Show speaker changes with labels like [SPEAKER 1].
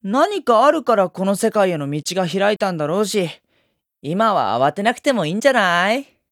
[SPEAKER 1] 何かあるからこの世界への道が開いたんだろうし、今は慌てなくてもいいんじゃない？